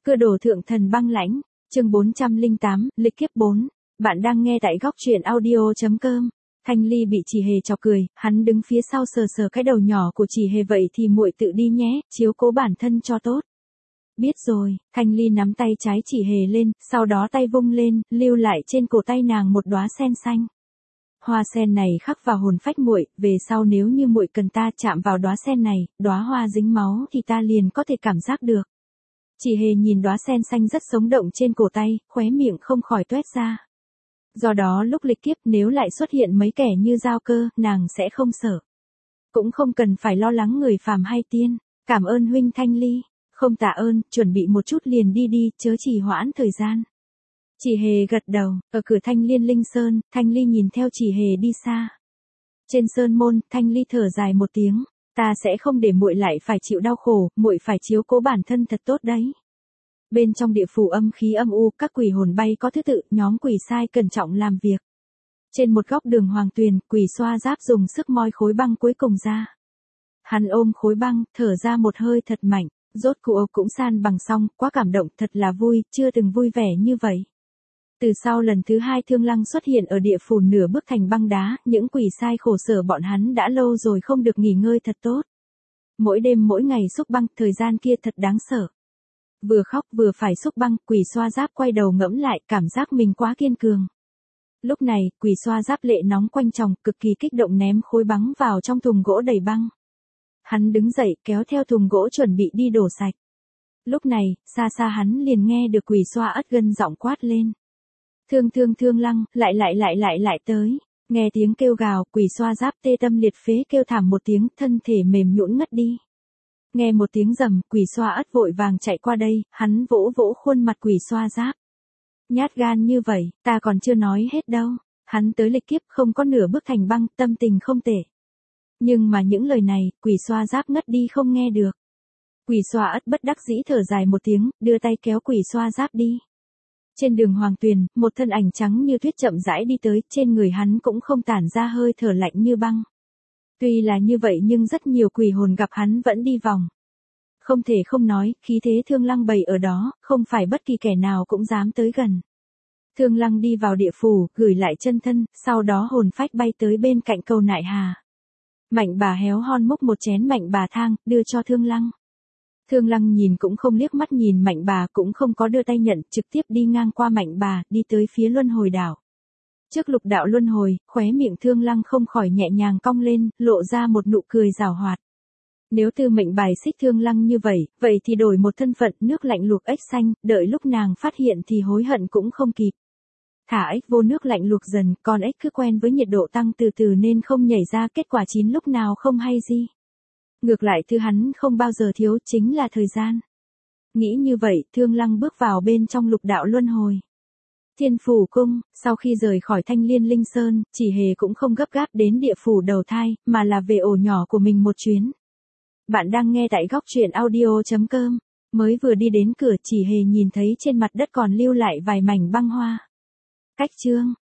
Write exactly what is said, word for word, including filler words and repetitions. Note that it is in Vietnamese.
Cơ đồ thượng thần băng lãnh, chương bốn trăm lẻ tám, lịch kiếp bốn. Bạn đang nghe tại góc truyện audio chấm com. Thanh Ly bị chị Hề chọc cười, hắn đứng phía sau sờ sờ cái đầu nhỏ của chị Hề, vậy thì muội tự đi nhé, chiếu cố bản thân cho tốt. Biết rồi, Thanh Ly nắm tay trái chị Hề lên, sau đó tay vung lên, lưu lại trên cổ tay nàng một đóa sen xanh. Hoa sen này khắc vào hồn phách muội, về sau nếu như muội cần ta chạm vào đóa sen này, đóa hoa dính máu thì ta liền có thể cảm giác được. Chị Hề nhìn đóa sen xanh rất sống động trên cổ tay, khóe miệng không khỏi toét ra. Do đó lúc lịch kiếp nếu lại xuất hiện mấy kẻ như Giao Cơ, nàng sẽ không sợ. Cũng không cần phải lo lắng người phàm hay tiên. Cảm ơn huynh Thanh Ly. Không tạ ơn, chuẩn bị một chút liền đi đi, chớ trì hoãn thời gian. Chị Hề gật đầu, ở cửa Thanh Liên Linh Sơn, Thanh Ly nhìn theo chị Hề đi xa. Trên sơn môn, Thanh Ly thở dài một tiếng, ta sẽ không để muội lại phải chịu đau khổ, muội phải chiếu cố bản thân thật tốt đấy. Bên trong địa phủ âm khí âm u, các quỷ hồn bay có thứ tự, nhóm quỷ sai cẩn trọng làm việc. Trên một góc đường Hoàng Tuyền, quỷ xoa giáp dùng sức moi khối băng cuối cùng ra. Hắn ôm khối băng, thở ra một hơi thật mạnh, rốt cuộc cũng san bằng xong, quá cảm động, thật là vui, chưa từng vui vẻ như vậy. Từ sau lần thứ hai Thương Lăng xuất hiện ở địa phủ nửa bước thành băng đá, những quỷ sai khổ sở bọn hắn đã lâu rồi không được nghỉ ngơi thật tốt. Mỗi đêm mỗi ngày xúc băng, thời gian kia thật đáng sợ. Vừa khóc vừa phải xúc băng, quỷ xoa giáp quay đầu ngẫm lại, cảm giác mình quá kiên cường. Lúc này, quỷ xoa giáp lệ nóng quanh chồng, cực kỳ kích động ném khối băng vào trong thùng gỗ đầy băng. Hắn đứng dậy, kéo theo thùng gỗ chuẩn bị đi đổ sạch. Lúc này, xa xa hắn liền nghe được quỷ xoa ất gân giọng quát lên. Thương thương Thương Lăng, lại lại lại lại lại tới. Nghe tiếng kêu gào, quỷ xoa giáp tê tâm liệt phế kêu thảm một tiếng, thân thể mềm nhũn ngất đi. Nghe một tiếng rầm, quỷ xoa ất vội vàng chạy qua đây, hắn vỗ vỗ khuôn mặt quỷ xoa giáp. Nhát gan như vậy, ta còn chưa nói hết đâu. Hắn tới lịch kiếp không có nửa bước thành băng, tâm tình không tệ. Nhưng mà những lời này, quỷ xoa giáp ngất đi không nghe được. Quỷ xoa ất bất đắc dĩ thở dài một tiếng, đưa tay kéo quỷ xoa giáp đi. Trên đường Hoàng Tuyền, một thân ảnh trắng như tuyết chậm rãi đi tới, trên người hắn cũng không tản ra hơi thở lạnh như băng. Tuy là như vậy nhưng rất nhiều quỷ hồn gặp hắn vẫn đi vòng. Không thể không nói, khí thế Thương Lăng bày ở đó, không phải bất kỳ kẻ nào cũng dám tới gần. Thương Lăng đi vào địa phủ, gửi lại chân thân, sau đó hồn phách bay tới bên cạnh cầu Nại Hà. Mạnh bà héo hon múc một chén mạnh bà thang, đưa cho Thương Lăng. Thương Lăng nhìn cũng không liếc mắt nhìn mạnh bà, cũng không có đưa tay nhận, trực tiếp đi ngang qua mạnh bà, đi tới phía luân hồi đảo. Trước lục đạo luân hồi, khóe miệng Thương Lăng không khỏi nhẹ nhàng cong lên, lộ ra một nụ cười giảo hoạt. Nếu tư mệnh bài xích Thương Lăng như vậy, vậy thì đổi một thân phận nước lạnh luộc ếch xanh, đợi lúc nàng phát hiện thì hối hận cũng không kịp. Thả ếch vô nước lạnh luộc dần, còn ếch cứ quen với nhiệt độ tăng từ từ nên không nhảy ra kết quả chín lúc nào không hay gì. Ngược lại thứ hắn không bao giờ thiếu chính là thời gian. Nghĩ như vậy, Thương Lăng bước vào bên trong lục đạo luân hồi. Thiên Phủ Cung, sau khi rời khỏi Thanh Liên Linh Sơn, chị Hề cũng không gấp gáp đến địa phủ đầu thai, mà là về ổ nhỏ của mình một chuyến. Bạn đang nghe tại góc truyện audio chấm com. Mới vừa đi đến cửa, chị Hề nhìn thấy trên mặt đất còn lưu lại vài mảnh băng hoa. Cách chương,